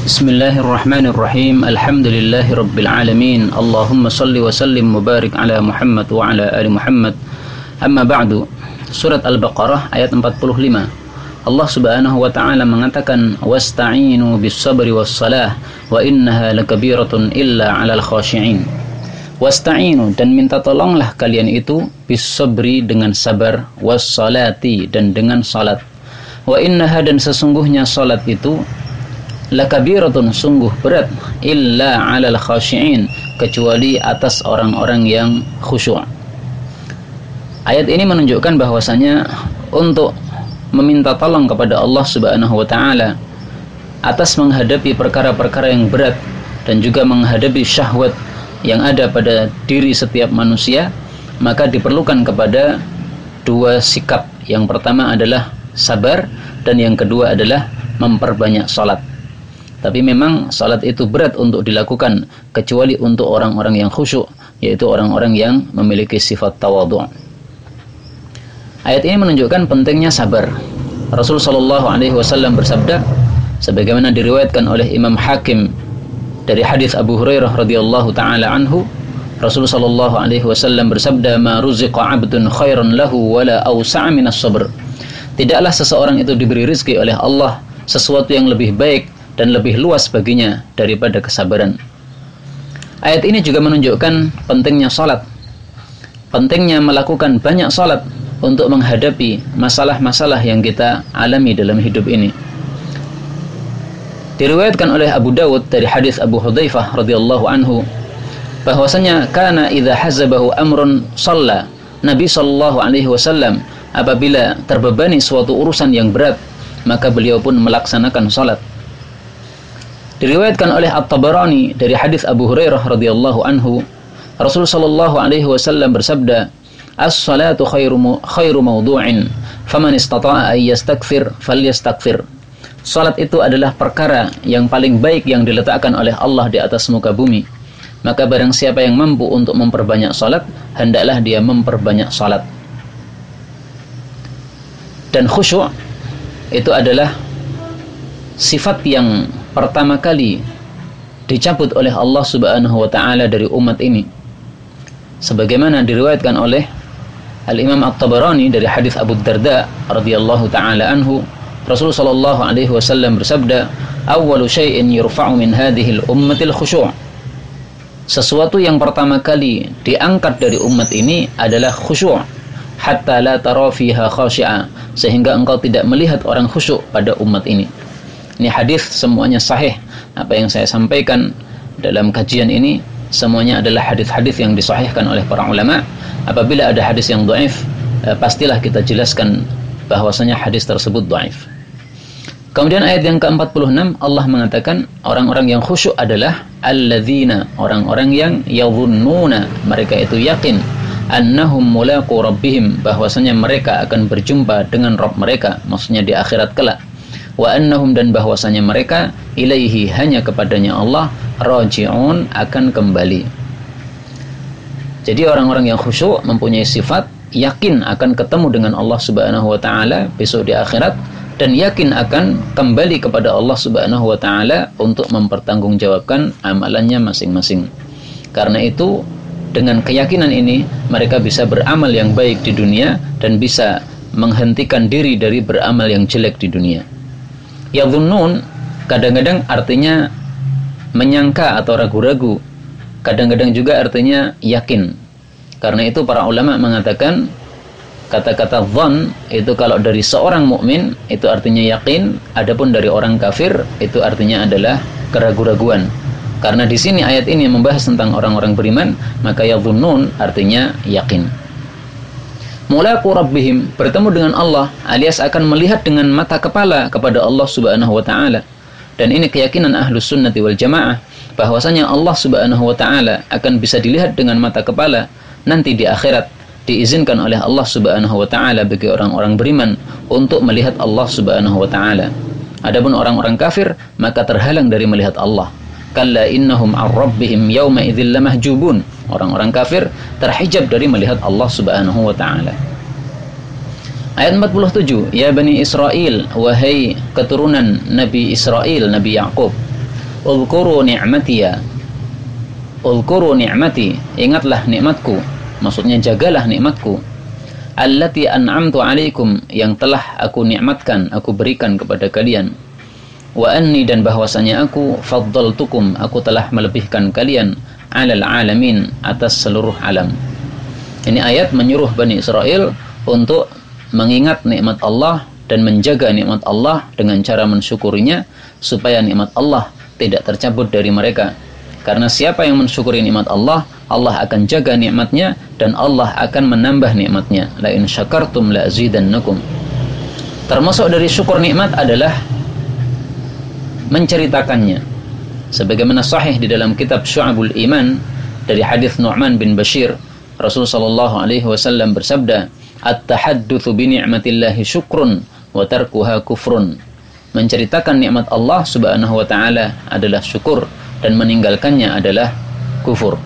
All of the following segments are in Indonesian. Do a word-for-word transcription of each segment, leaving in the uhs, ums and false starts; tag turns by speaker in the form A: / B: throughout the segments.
A: Bismillahirrahmanirrahim. Alhamdulillahi rabbil alamin. Allahumma salli wa sallim mubarik ala Muhammad wa ala ali Muhammad. Amma ba'du. Surat Al-Baqarah ayat empat puluh lima. Allah Subhanahu wa taala mengatakan, "Wasta'inu bis-sabri was-salah wa innaha lakabiratun illa 'alal khashi'in." Wasta'inu, dan minta tolonglah kalian itu bis-sabri, dengan sabar, was-salati, dan dengan salat. Wa innaha, dan sesungguhnya salat itu lakabiratun, sungguh berat, illa 'alal khashi'in, kecuali atas orang-orang yang khusyuk. Ayat ini menunjukkan bahwasanya untuk meminta tolong kepada Allah Subhanahu wa taala atas menghadapi perkara-perkara yang berat dan juga menghadapi syahwat yang ada pada diri setiap manusia, maka diperlukan kepada dua sikap. Yang pertama adalah sabar, dan yang kedua adalah memperbanyak salat. Tapi memang salat itu berat untuk dilakukan, kecuali untuk orang-orang yang khusyuk, yaitu orang-orang yang memiliki sifat tawadhu'. Ayat ini menunjukkan pentingnya sabar. Rasul sallallahu alaihi wasallam bersabda, sebagaimana diriwayatkan oleh Imam Hakim dari hadis Abu Hurairah radhiyallahu taala anhu, Rasul sallallahu alaihi wasallam bersabda, "Ma ruziqa 'abdun khairan lahu wala awsa'a minas sabr." Tidaklah seseorang itu diberi rezeki oleh Allah sesuatu yang lebih baik dan lebih luas baginya daripada kesabaran. Ayat ini juga menunjukkan pentingnya salat, pentingnya melakukan banyak salat untuk menghadapi masalah-masalah yang kita alami dalam hidup ini. Diriwayatkan oleh Abu Dawud dari hadis Abu Hudzaifah radhiyallahu anhu bahwasanya kana idza hazabahu amrun shalla. Nabi sallallahu alaihi wasallam apabila terbebani suatu urusan yang berat, maka beliau pun melaksanakan salat. Diriwayatkan oleh At-Tabarani dari hadis Abu Hurairah radhiyallahu anhu, Rasul sallallahu alaihi wasallam bersabda, "As-salatu khairu khairu mawdu'in, faman istata'a ay yastakfir falyastakfir." Salat itu adalah perkara yang paling baik yang diletakkan oleh Allah di atas muka bumi. Maka barang siapa yang mampu untuk memperbanyak salat, hendaklah dia memperbanyak salat. Dan khusyuk itu adalah sifat yang pertama kali dicabut oleh Allah Subhanahu wa taala dari umat ini. Sebagaimana diriwayatkan oleh Al-Imam At-Tabarani dari hadis Abu Darda radhiyallahu taala anhu, Rasul sallallahu alaihi wasallam bersabda, "Awwalu syai'in yurfa'u min hadhihi al-ummati al-khusyu'." Sesuatu yang pertama kali diangkat dari umat ini adalah khusyuk, hatta la tara fiha khashi'a, sehingga engkau tidak melihat orang khusyuk pada umat ini. Ini hadis semuanya sahih. Apa yang saya sampaikan dalam kajian ini semuanya adalah hadis-hadis yang disahihkan oleh para ulama. Apabila ada hadis yang dhaif, eh, pastilah kita jelaskan bahwasanya hadis tersebut dhaif. Kemudian ayat yang ke empat puluh enam, Allah mengatakan orang-orang yang khusyuk adalah alladzina, orang-orang yang yadhunnuna, mereka itu yakin, annahum mulaqu rabbihim, bahwasanya mereka akan berjumpa dengan Rabb mereka, maksudnya di akhirat kelak. Wa annahum, dan bahwasanya mereka ilaihi, hanya kepadanya Allah, raji'un, akan kembali. Jadi orang-orang yang khusyuk mempunyai sifat yakin akan ketemu dengan Allah Subhanahu wa taala besok di akhirat, dan yakin akan kembali kepada Allah Subhanahu wa taala untuk mempertanggungjawabkan amalannya masing-masing. Karena itu dengan keyakinan ini mereka bisa beramal yang baik di dunia dan bisa menghentikan diri dari beramal yang jelek di dunia. Yadhunnun kadang-kadang artinya menyangka atau ragu-ragu, kadang-kadang juga artinya yakin. Karena itu para ulama mengatakan kata-kata dhann itu kalau dari seorang mukmin itu artinya yakin, adapun dari orang kafir itu artinya adalah keraguan-raguan. Karena di sini ayat ini membahas tentang orang-orang beriman, maka yadhunnun artinya yakin. Mulaqu rabbihim, bertemu dengan Allah, alias akan melihat dengan mata kepala kepada Allah Subhanahu wa taala. Dan ini keyakinan Ahlus Sunnati wal Jamaah, bahwasanya Allah Subhanahu wa taala akan bisa dilihat dengan mata kepala nanti di akhirat. Diizinkan oleh Allah Subhanahu wa taala bagi orang-orang beriman untuk melihat Allah Subhanahu wa taala. Adapun orang-orang kafir maka terhalang dari melihat Allah. Kalla innahum 'an rabbihim yawma idzil lamahjubun. Orang-orang kafir terhijab dari melihat Allah Subhanahu wa taala. Ayat empat puluh tujuh, ya Bani Israel, wahai keturunan Nabi Israel, Nabi Ya'qub, Ulkuru ni'matiya. Ulkuru ni'mati, ingatlah nikmatku, maksudnya jagalah nikmatku. Allati an'amtu alaikum, yang telah aku nikmatkan, aku berikan kepada kalian. Wa anni, dan bahwasanya aku faddaltukum, aku telah melebihkan kalian alal alamin, atas seluruh alam. Ini ayat menyuruh Bani Israel untuk mengingat nikmat Allah dan menjaga nikmat Allah dengan cara mensyukurinya, supaya nikmat Allah tidak tercabut dari mereka. Karena siapa yang mensyukuri nikmat Allah, Allah akan jaga nikmatnya dan Allah akan menambah nikmatnya. La in syakartum la azidannakum. Termasuk dari syukur nikmat adalah menceritakannya. Sebagaimana sahih di dalam kitab Syu'abul Iman dari hadis Nu'man bin Bashir, Rasul sallallahu alaihi wasallam bersabda, "At-tahaddutsu bi ni'matillahi syukrun wa tarkuha kufrun." Menceritakan nikmat Allah Subhanahu wa taala adalah syukur dan meninggalkannya adalah kufur.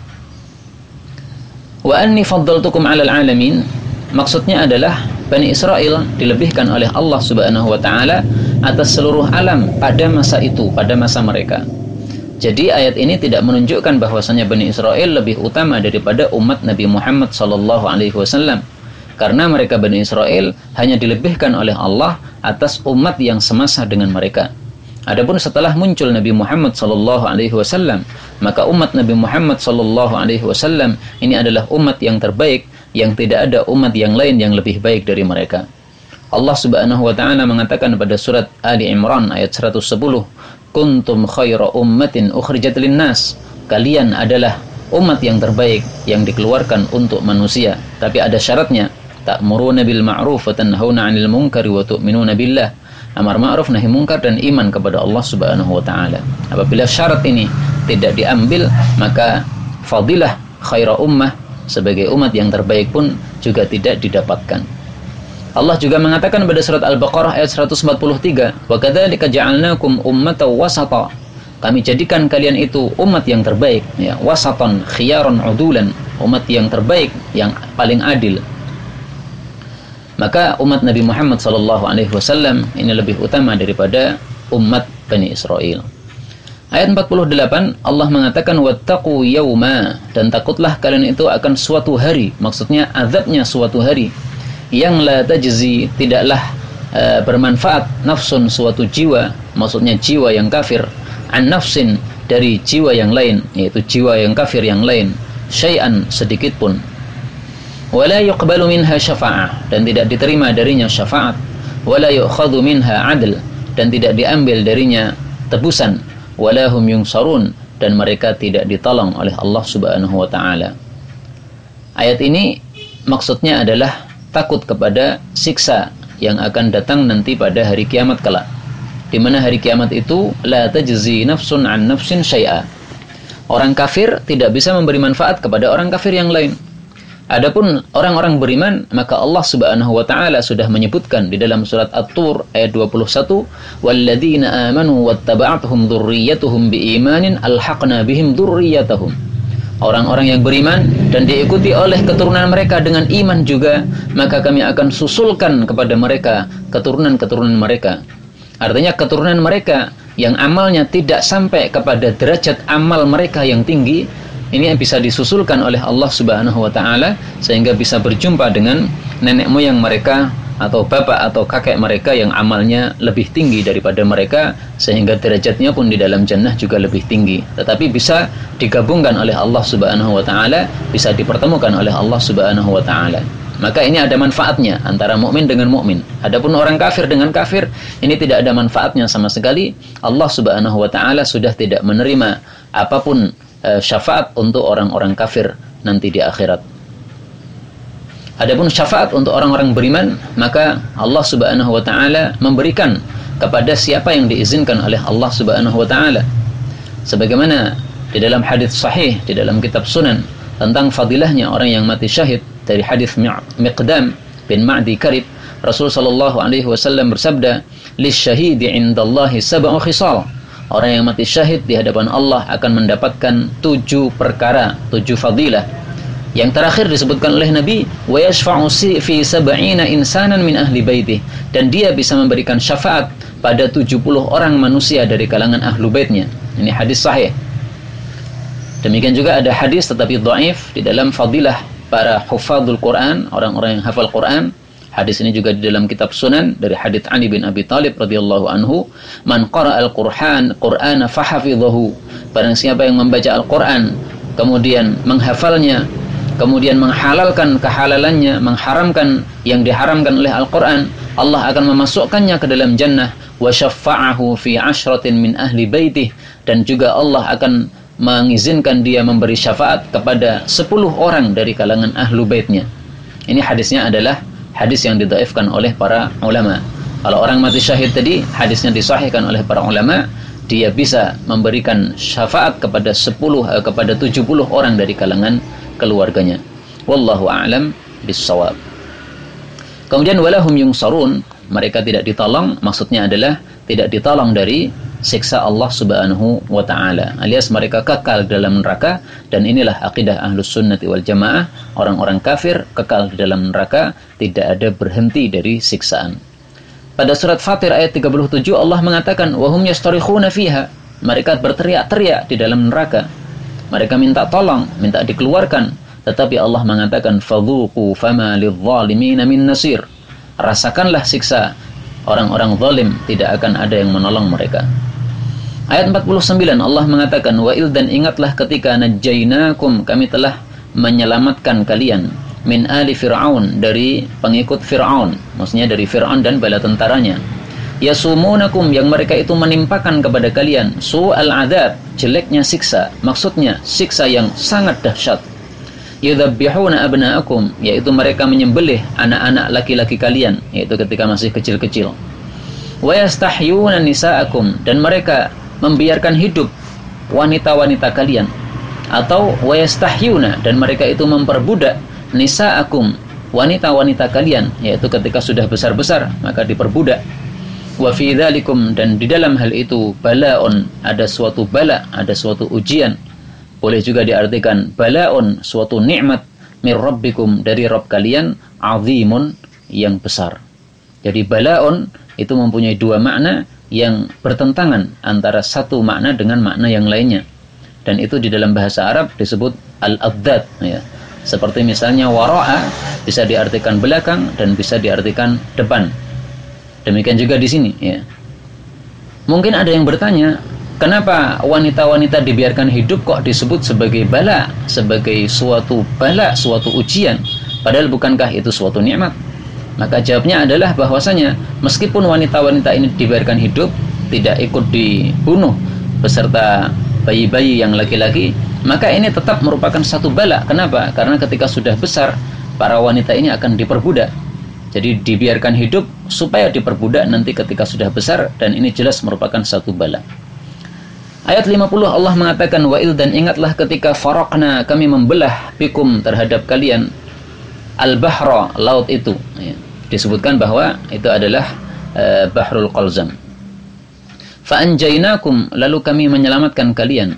A: Wa anni faddaltukum 'alal 'alamin, maksudnya adalah Bani Israel dilebihkan oleh Allah Subhanahu wa taala atas seluruh alam pada masa itu, pada masa mereka. Jadi ayat ini tidak menunjukkan bahwasanya Bani Israel lebih utama daripada umat Nabi Muhammad sallallahu alaihi wasallam. Karena mereka Bani Israel hanya dilebihkan oleh Allah atas umat yang semasa dengan mereka. Adapun setelah muncul Nabi Muhammad sallallahu alaihi wasallam, maka umat Nabi Muhammad sallallahu alaihi wasallam ini adalah umat yang terbaik, yang tidak ada umat yang lain yang lebih baik dari mereka. Allah Subhanahu wa taala mengatakan pada surat Ali Imran ayat seratus sepuluh, "Kuntum khaira ummatin ukhrijat lin-nas." Kalian adalah umat yang terbaik yang dikeluarkan untuk manusia, tapi ada syaratnya. Ta'muruna bil ma'ruf wa tanhauna 'anil munkari wa tu'minuna billah. Amar ma'ruf nahi munkar dan iman kepada Allah Subhanahu wa taala. Apabila syarat ini tidak diambil, maka fadilah khaira ummah sebagai umat yang terbaik pun juga tidak didapatkan. Allah juga mengatakan pada surat Al-Baqarah ayat seratus empat puluh tiga, "Wa kadzalika ja'alnakum ummatan wasata." Kami jadikan kalian itu umat yang terbaik, ya, wasatan khiyaran udulan, umat yang terbaik, yang paling adil. Maka umat Nabi Muhammad sallallahu alaihi wasallam ini lebih utama daripada umat Bani Israel. Ayat empat puluh delapan, Allah mengatakan wattaqu yauma, dan takutlah kalian itu akan suatu hari, maksudnya azabnya suatu hari, yang la tajzi, tidaklah uh, bermanfaat nafsun, suatu jiwa, maksudnya jiwa yang kafir, an nafsin, dari jiwa yang lain, yaitu jiwa yang kafir yang lain, syai'an, sedikit pun. Wala yuqbalu minha syafa'ah, dan tidak diterima darinya syafaat. Wala yu'khadhu minha 'adl, dan tidak diambil darinya tebusan. Wala hum yunsarun, dan mereka tidak ditolong oleh Allah Subhanahu wa taala. Ayat ini maksudnya adalah takut kepada siksa yang akan datang nanti pada hari kiamat kelak. Di mana hari kiamat itu la tajzi nafsun an nafsin syai'a. Orang kafir tidak bisa memberi manfaat kepada orang kafir yang lain. Adapun orang-orang beriman, maka Allah Subhanahu wa taala sudah menyebutkan di dalam surat At-Tur ayat dua puluh satu, "Walladzina amanu wattaba'atuhum dzurriyyatuhum biimanin alhaqna bihim dzurriyyatahum." Orang-orang yang beriman dan diikuti oleh keturunan mereka dengan iman juga, maka kami akan susulkan kepada mereka keturunan-keturunan mereka. Artinya keturunan mereka yang amalnya tidak sampai kepada derajat amal mereka yang tinggi, ini yang bisa disusulkan oleh Allah Subhanahu wa taala sehingga bisa berjumpa dengan nenek moyang mereka atau bapak atau kakek mereka yang amalnya lebih tinggi daripada mereka, sehingga derajatnya pun di dalam jannah juga lebih tinggi. Tetapi bisa digabungkan oleh Allah Subhanahu wa taala, bisa dipertemukan oleh Allah Subhanahu wa taala. Maka ini ada manfaatnya antara mukmin dengan mukmin. Adapun orang kafir dengan kafir, ini tidak ada manfaatnya sama sekali. Allah Subhanahu wa taala sudah tidak menerima apapun syafaat untuk orang-orang kafir nanti di akhirat. Adapun syafaat untuk orang-orang beriman, maka Allah Subhanahu wa taala memberikan kepada siapa yang diizinkan oleh Allah Subhanahu wa taala. Sebagaimana di dalam hadis sahih di dalam kitab Sunan tentang fadilahnya orang yang mati syahid dari hadis Miqdam bin Ma'di Karib, Rasul sallallahu alaihi wasallam bersabda, "Lisyahidi 'indallahi sab'u khisal." Orang yang mati syahid di hadapan Allah akan mendapatkan tujuh perkara, tujuh fadilah. Yang terakhir disebutkan oleh Nabi, wa yashfa'u fi sab'ina insanan min ahli baitih, dan dia bisa memberikan syafaat pada tujuh puluh orang manusia dari kalangan ahlu baitnya. Ini hadis sahih. Demikian juga ada hadis tetapi dhaif di dalam fadilah para hufadzul Quran, orang-orang yang hafal Quran. Hadis ini juga di dalam kitab Sunan dari hadits Ali bin Abi Thalib radhiyallahu anhu, "Man qara'al Qur'an Qur'ana fahafidhahu." Barang siapa yang membaca Al-Qur'an kemudian menghafalnya, kemudian menghalalkan kehalalannya, mengharamkan yang diharamkan oleh Al-Qur'an, Allah akan memasukkannya ke dalam jannah, wa syaffa'ahu fi ashratin min ahli baitih, dan juga Allah akan mengizinkan dia memberi syafaat kepada sepuluh orang dari kalangan ahlu baitnya. Ini hadisnya adalah hadis yang didhaifkan oleh para ulama. Kalau orang mati syahid tadi, hadisnya disahihkan oleh para ulama, dia bisa memberikan syafaat kepada sepuluh eh, kepada tujuh puluh orang dari kalangan keluarganya. Wallahu a'lam bissawab. Kemudian walahum yungsarun, mereka tidak ditolong, maksudnya adalah tidak ditolong dari siksa Allah Subhanahu wa taala, alias mereka kekal dalam neraka. Dan inilah akidah Ahlus Sunnati wal Jamaah, orang-orang kafir kekal di dalam neraka, tidak ada berhenti dari siksaan. Pada surat Fatir ayat tiga puluh tujuh Allah mengatakan wahum yastarikhuna fiha, mereka berteriak-teriak di dalam neraka, mereka minta tolong, minta dikeluarkan, tetapi Allah mengatakan fadhuqu fama lidh-dhalimina min nasir, rasakanlah siksa orang-orang zalim, tidak akan ada yang menolong mereka. Ayat empat puluh sembilan Allah mengatakan wa il, dan ingatlah ketika najjainakum, kami telah menyelamatkan kalian, min ali fir'aun, dari pengikut Fir'aun, maksudnya dari Fir'aun dan bala tentaranya, yasumunakum, yang mereka itu menimpakan kepada kalian su'al adzab, jeleknya siksa, maksudnya siksa yang sangat dahsyat. Yudhabbihuna abna'akum, yaitu mereka menyembelih anak-anak laki-laki kalian, yaitu ketika masih kecil-kecil. Wa yastahyuna nisa'akum, dan mereka membiarkan hidup wanita-wanita kalian. Atau wa yastahyuna, dan mereka itu memperbudak nisa'akum, wanita-wanita kalian, yaitu ketika sudah besar-besar maka diperbudak. Wa fi dzalikum, dan di dalam hal itu balaun, ada suatu bala, ada suatu ujian. Boleh juga diartikan balaun, suatu nikmat, mir rabbikum, dari Rabb kalian, azimun, yang besar. Jadi balaun itu mempunyai dua makna yang bertentangan antara satu makna dengan makna yang lainnya. Dan itu di dalam bahasa Arab disebut al-adzad, ya. Seperti misalnya wara'a bisa diartikan belakang dan bisa diartikan depan. Demikian juga di sini, ya. Mungkin ada yang bertanya, kenapa wanita-wanita dibiarkan hidup kok disebut sebagai bala, sebagai suatu bala, suatu ujian, padahal bukankah itu suatu nikmat? Maka jawabnya adalah bahwasanya meskipun wanita-wanita ini dibiarkan hidup, tidak ikut dibunuh beserta bayi-bayi yang laki-laki, maka ini tetap merupakan satu bala. Kenapa? Karena ketika sudah besar, para wanita ini akan diperbudak. Jadi dibiarkan hidup supaya diperbudak nanti ketika sudah besar, dan ini jelas merupakan satu bala. Ayat lima puluh Allah mengatakan wa'il, dan ingatlah ketika faraqna, kami membelah bikum, terhadap kalian, al-bahra, laut itu, ya. Disebutkan bahwa itu adalah uh, Bahrul Qalzam. Fa anjaynakum, lalu kami menyelamatkan kalian.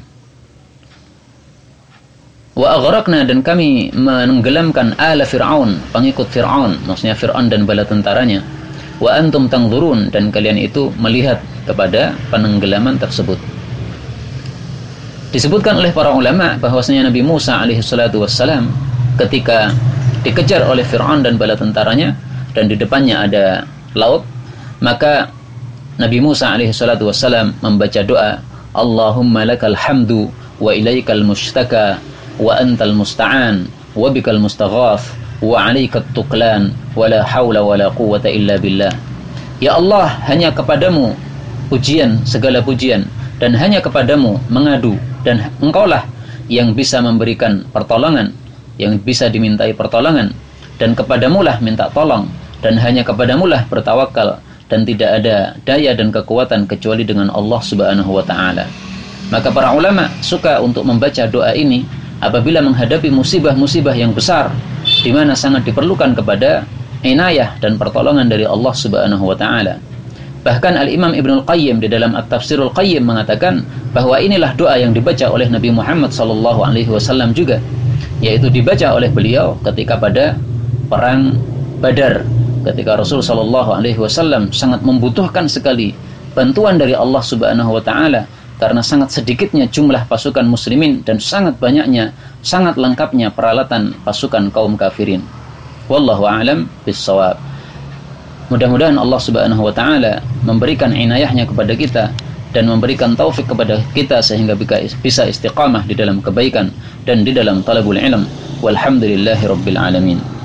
A: Wa aghraqna, dan kami menenggelamkan ala Fir'aun, pengikut Fir'aun, maksudnya Fir'aun dan bala tentaranya. Wa antum tanzurun, dan kalian itu melihat kepada penenggelaman tersebut. Disebutkan oleh para ulama bahwasanya Nabi Musa alaihi salatu wassalam ketika dikejar oleh Fir'aun dan bala tentaranya, dan di depannya ada laut, maka Nabi Musa alaihi salatu wassalam membaca doa, Allahumma lakal hamdu wa ilaikal mushtaka wa antal musta'an wa bikal mustaghaf wa alaikat tuqlan wa la hawla wa la quwwata illa billah. Ya Allah, hanya kepadamu pujian, segala pujian, dan hanya kepadamu mengadu, dan engkaulah yang bisa memberikan pertolongan, yang bisa dimintai pertolongan, dan kepadamulah minta tolong, dan hanya kepadamulah bertawakal, dan tidak ada daya dan kekuatan kecuali dengan Allah Subhanahu wa taala. Maka para ulama suka untuk membaca doa ini apabila menghadapi musibah-musibah yang besar, di mana sangat diperlukan kepada inayah dan pertolongan dari Allah Subhanahu wa taala. Bahkan Al-Imam Ibnul Qayyim di dalam At-Tafsirul Qayyim mengatakan bahwa inilah doa yang dibaca oleh Nabi Muhammad sallallahu alaihi wasallam juga, yaitu dibaca oleh beliau ketika pada perang Badar, ketika Rasul sallallahu alaihi wasallam sangat membutuhkan sekali bantuan dari Allah Subhanahu wa taala karena sangat sedikitnya jumlah pasukan muslimin dan sangat banyaknya, sangat lengkapnya peralatan pasukan kaum kafirin. Wallahu a'lam bissawab. Mudah-mudahan Allah Subhanahu wa taala memberikan inayahnya kepada kita dan memberikan taufik kepada kita sehingga bisa istiqamah di dalam kebaikan dan di dalam talabul ilm. Walhamdulillahi rabbil alamin.